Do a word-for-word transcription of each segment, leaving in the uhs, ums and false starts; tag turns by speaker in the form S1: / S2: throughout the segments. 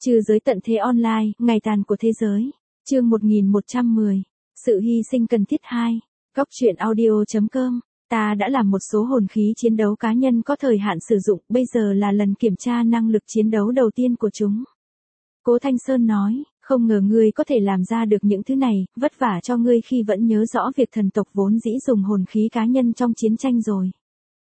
S1: Trừ giới tận thế online, ngày tàn của thế giới. Chương một nghìn một trăm mười. Sự hy sinh cần thiết hai. Góc truyện audio chấm com. Ta đã làm một số hồn khí chiến đấu cá nhân có thời hạn sử dụng, bây giờ là lần kiểm tra năng lực chiến đấu đầu tiên của chúng. Cố Thanh Sơn nói, không ngờ ngươi có thể làm ra được những thứ này, vất vả cho ngươi khi vẫn nhớ rõ việc thần tộc vốn dĩ dùng hồn khí cá nhân trong chiến tranh rồi.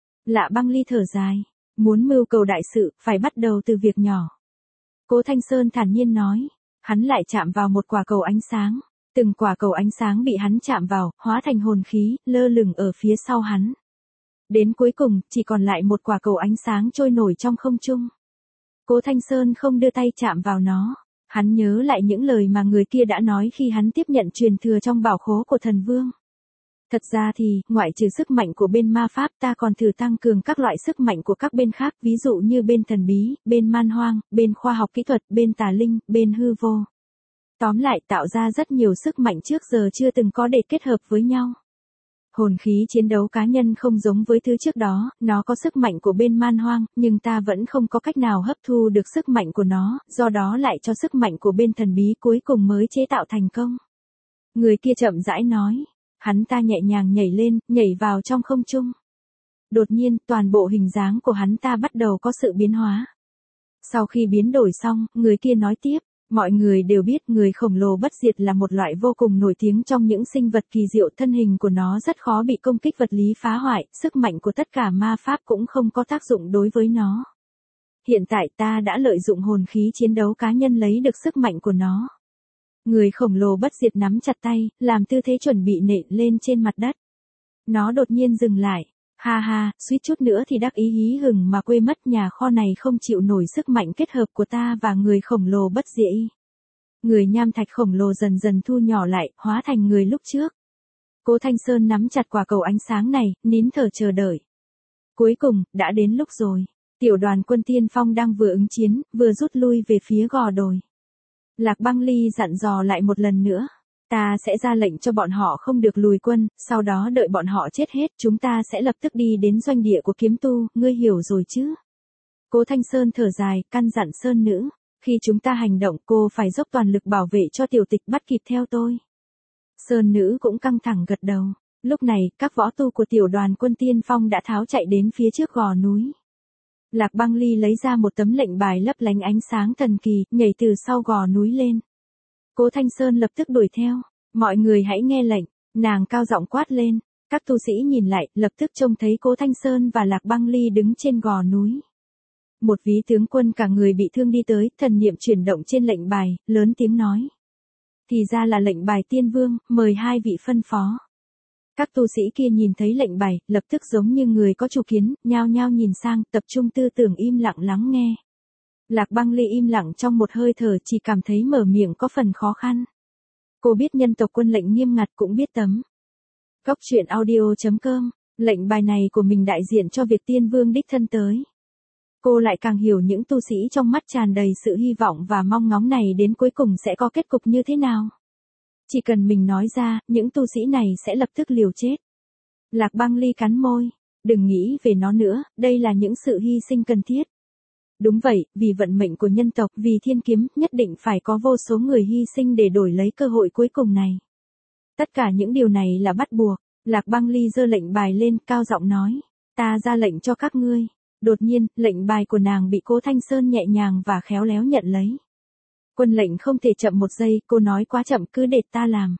S1: Lạ Băng Ly thở dài, muốn mưu cầu đại sự, phải bắt đầu từ việc nhỏ. Cố Thanh Sơn thản nhiên nói, hắn lại chạm vào một quả cầu ánh sáng. Từng quả cầu ánh sáng bị hắn chạm vào, hóa thành hồn khí, lơ lửng ở phía sau hắn. Đến cuối cùng, chỉ còn lại một quả cầu ánh sáng trôi nổi trong không trung. Cố Thanh Sơn không đưa tay chạm vào nó. Hắn nhớ lại những lời mà người kia đã nói khi hắn tiếp nhận truyền thừa trong bảo khố của thần vương. Thật ra thì, ngoại trừ sức mạnh của bên ma pháp, ta còn thử tăng cường các loại sức mạnh của các bên khác, ví dụ như bên thần bí, bên man hoang, bên khoa học kỹ thuật, bên tà linh, bên hư vô. Tóm lại tạo ra rất nhiều sức mạnh trước giờ chưa từng có để kết hợp với nhau. Hồn khí chiến đấu cá nhân không giống với thứ trước đó, nó có sức mạnh của bên man hoang, nhưng ta vẫn không có cách nào hấp thu được sức mạnh của nó, do đó lại cho sức mạnh của bên thần bí cuối cùng mới chế tạo thành công. Người kia chậm rãi nói, hắn ta nhẹ nhàng nhảy lên, nhảy vào trong không trung. Đột nhiên, toàn bộ hình dáng của hắn ta bắt đầu có sự biến hóa. Sau khi biến đổi xong, người kia nói tiếp. Mọi người đều biết người khổng lồ bất diệt là một loại vô cùng nổi tiếng trong những sinh vật kỳ diệu, thân hình của nó rất khó bị công kích vật lý phá hoại, sức mạnh của tất cả ma pháp cũng không có tác dụng đối với nó. Hiện tại ta đã lợi dụng hồn khí chiến đấu cá nhân lấy được sức mạnh của nó. Người khổng lồ bất diệt nắm chặt tay, làm tư thế chuẩn bị nện lên trên mặt đất. Nó đột nhiên dừng lại. Ha ha, suýt chút nữa thì đắc ý hí hửng mà quên mất, nhà kho này không chịu nổi sức mạnh kết hợp của ta và người khổng lồ bất diệt. Người nham thạch khổng lồ dần dần thu nhỏ lại, hóa thành người lúc trước. Cố Thanh Sơn nắm chặt quả cầu ánh sáng này, nín thở chờ đợi. Cuối cùng, đã đến lúc rồi. Tiểu đoàn quân tiên phong đang vừa ứng chiến, vừa rút lui về phía gò đồi. Lạc Băng Ly dặn dò lại một lần nữa. Ta sẽ ra lệnh cho bọn họ không được lùi quân, sau đó đợi bọn họ chết hết, chúng ta sẽ lập tức đi đến doanh địa của kiếm tu, ngươi hiểu rồi chứ? Cố Thanh Sơn thở dài, căn dặn Sơn Nữ, khi chúng ta hành động cô phải dốc toàn lực bảo vệ cho tiểu tịch bắt kịp theo tôi. Sơn Nữ cũng căng thẳng gật đầu. Lúc này, các võ tu của tiểu đoàn quân tiên phong đã tháo chạy đến phía trước gò núi. Lạc Băng Ly lấy ra một tấm lệnh bài lấp lánh ánh sáng thần kỳ, nhảy từ sau gò núi lên. Cố Thanh Sơn lập tức đuổi theo. Mọi người hãy nghe lệnh, nàng cao giọng quát lên. Các tu sĩ nhìn lại, lập tức trông thấy Cố Thanh Sơn và Lạc Băng Ly đứng trên gò núi. Một ví tướng quân cả người bị thương đi tới, thần niệm chuyển động trên lệnh bài, lớn tiếng nói. Thì ra là lệnh bài tiên vương, mời hai vị phân phó. Các tu sĩ kia nhìn thấy lệnh bài, lập tức giống như người có chủ kiến, nhao nhao nhìn sang, tập trung tư tưởng im lặng lắng nghe. Lạc Băng Ly im lặng trong một hơi thở, chỉ cảm thấy mở miệng có phần khó khăn. Cô biết nhân tộc quân lệnh nghiêm ngặt, cũng biết tấm. Góc truyện audio chấm com, lệnh bài này của mình đại diện cho việc tiên vương đích thân tới. Cô lại càng hiểu những tu sĩ trong mắt tràn đầy sự hy vọng và mong ngóng này đến cuối cùng sẽ có kết cục như thế nào. Chỉ cần mình nói ra, những tu sĩ này sẽ lập tức liều chết. Lạc Băng Ly cắn môi, đừng nghĩ về nó nữa, đây là những sự hy sinh cần thiết. Đúng vậy, vì vận mệnh của nhân tộc, vì thiên kiếm, nhất định phải có vô số người hy sinh để đổi lấy cơ hội cuối cùng này. Tất cả những điều này là bắt buộc. Lạc Băng Ly giơ lệnh bài lên, cao giọng nói, ta ra lệnh cho các ngươi. Đột nhiên, lệnh bài của nàng bị Cố Thanh Sơn nhẹ nhàng và khéo léo nhận lấy. Quân lệnh không thể chậm một giây, cô nói quá chậm, cứ để ta làm.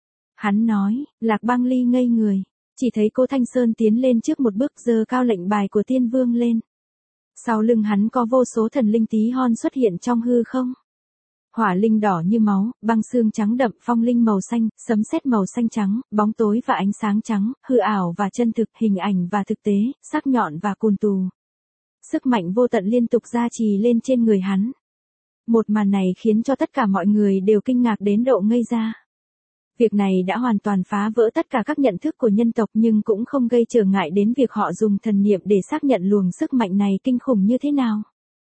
S1: Hắn nói, Lạc Băng Ly ngây người, chỉ thấy Cố Thanh Sơn tiến lên trước một bước, giơ cao lệnh bài của tiên vương lên. Sau lưng hắn có vô số thần linh tí hon xuất hiện trong hư không. Hỏa linh đỏ như máu, băng xương trắng đậm, phong linh màu xanh, sấm sét màu xanh trắng, bóng tối và ánh sáng trắng, hư ảo và chân thực, hình ảnh và thực tế, sắc nhọn và cùn tù. Sức mạnh vô tận liên tục gia trì lên trên người hắn. Một màn này khiến cho tất cả mọi người đều kinh ngạc đến độ ngây ra. Việc này đã hoàn toàn phá vỡ tất cả các nhận thức của nhân tộc, nhưng cũng không gây trở ngại đến việc họ dùng thần niệm để xác nhận luồng sức mạnh này kinh khủng như thế nào.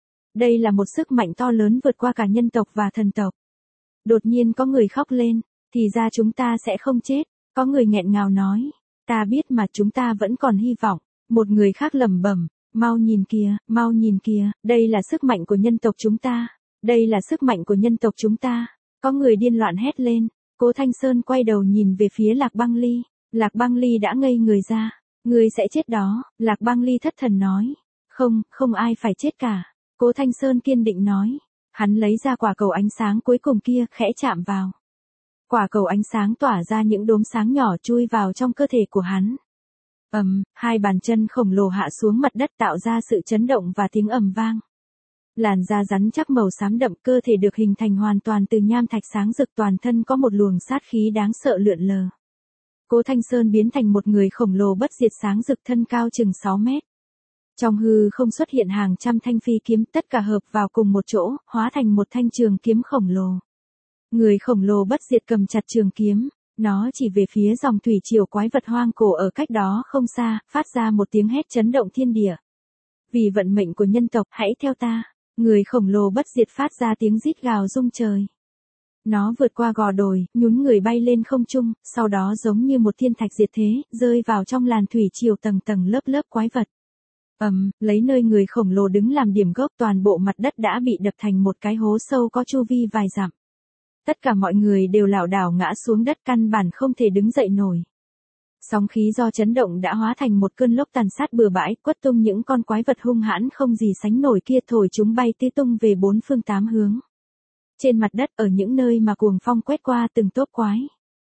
S1: Đây là một sức mạnh to lớn vượt qua cả nhân tộc và thần tộc. Đột nhiên có người khóc lên, thì ra chúng ta sẽ không chết. Có người nghẹn ngào nói, ta biết mà, chúng ta vẫn còn hy vọng. Một người khác lẩm bẩm, mau nhìn kìa, mau nhìn kìa, đây là sức mạnh của nhân tộc chúng ta. Đây là sức mạnh của nhân tộc chúng ta. Có người điên loạn hét lên. Cố Thanh Sơn quay đầu nhìn về phía Lạc Băng Ly. Lạc Băng Ly đã ngây người ra. Người sẽ chết đó, Lạc Băng Ly thất thần nói. Không, không ai phải chết cả. Cố Thanh Sơn kiên định nói. Hắn lấy ra quả cầu ánh sáng cuối cùng kia, khẽ chạm vào. Quả cầu ánh sáng tỏa ra những đốm sáng nhỏ chui vào trong cơ thể của hắn. Ầm, um, hai bàn chân khổng lồ hạ xuống mặt đất tạo ra sự chấn động và tiếng ầm vang. Làn da rắn chắc màu xám đậm, cơ thể được hình thành hoàn toàn từ nham thạch sáng rực, toàn thân có một luồng sát khí đáng sợ lượn lờ. Cố Thanh Sơn biến thành một người khổng lồ bất diệt sáng rực, thân cao chừng sáu mét. Trong hư không xuất hiện hàng trăm thanh phi kiếm, tất cả hợp vào cùng một chỗ, hóa thành một thanh trường kiếm khổng lồ. Người khổng lồ bất diệt cầm chặt trường kiếm, nó chỉ về phía dòng thủy triều quái vật hoang cổ ở cách đó không xa, phát ra một tiếng hét chấn động thiên địa. Vì vận mệnh của nhân tộc, hãy theo ta. Người khổng lồ bất diệt phát ra tiếng rít gào rung trời. Nó vượt qua gò đồi, nhún người bay lên không trung, sau đó giống như một thiên thạch diệt thế, rơi vào trong làn thủy triều tầng tầng lớp lớp quái vật. Ầm, um, lấy nơi người khổng lồ đứng làm điểm gốc, toàn bộ mặt đất đã bị đập thành một cái hố sâu có chu vi vài dặm. Tất cả mọi người đều lảo đảo ngã xuống đất, căn bản không thể đứng dậy nổi. Sóng khí do chấn động đã hóa thành một cơn lốc tàn sát bừa bãi, quất tung những con quái vật hung hãn không gì sánh nổi kia, thổi chúng bay tứ tung về bốn phương tám hướng. Trên mặt đất, ở những nơi mà cuồng phong quét qua, từng tốp quái.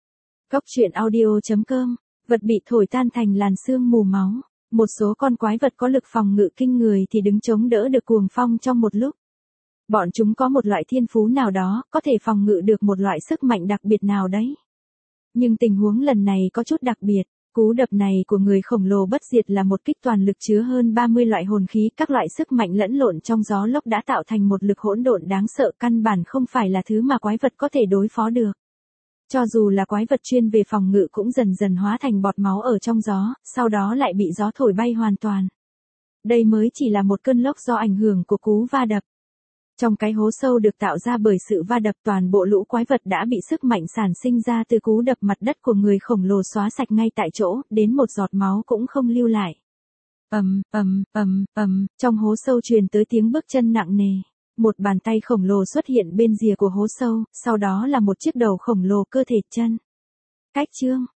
S1: Cốc truyện audio chấm com, vật bị thổi tan thành làn sương mù máu. Một số con quái vật có lực phòng ngự kinh người thì đứng chống đỡ được cuồng phong trong một lúc. Bọn chúng có một loại thiên phú nào đó, có thể phòng ngự được một loại sức mạnh đặc biệt nào đấy. Nhưng tình huống lần này có chút đặc biệt. Cú đập này của người khổng lồ bất diệt là một kích toàn lực chứa hơn ba mươi loại hồn khí, các loại sức mạnh lẫn lộn trong gió lốc đã tạo thành một lực hỗn độn đáng sợ, căn bản không phải là thứ mà quái vật có thể đối phó được. Cho dù là quái vật chuyên về phòng ngự cũng dần dần hóa thành bọt máu ở trong gió, sau đó lại bị gió thổi bay hoàn toàn. Đây mới chỉ là một cơn lốc do ảnh hưởng của cú va đập. Trong cái hố sâu được tạo ra bởi sự va đập, toàn bộ lũ quái vật đã bị sức mạnh sản sinh ra từ cú đập mặt đất của người khổng lồ xóa sạch ngay tại chỗ, đến một giọt máu cũng không lưu lại. Ầm, ầm, ầm, ầm, trong hố sâu truyền tới tiếng bước chân nặng nề. Một bàn tay khổng lồ xuất hiện bên rìa của hố sâu, sau đó là một chiếc đầu khổng lồ, cơ thể chân. Cách chương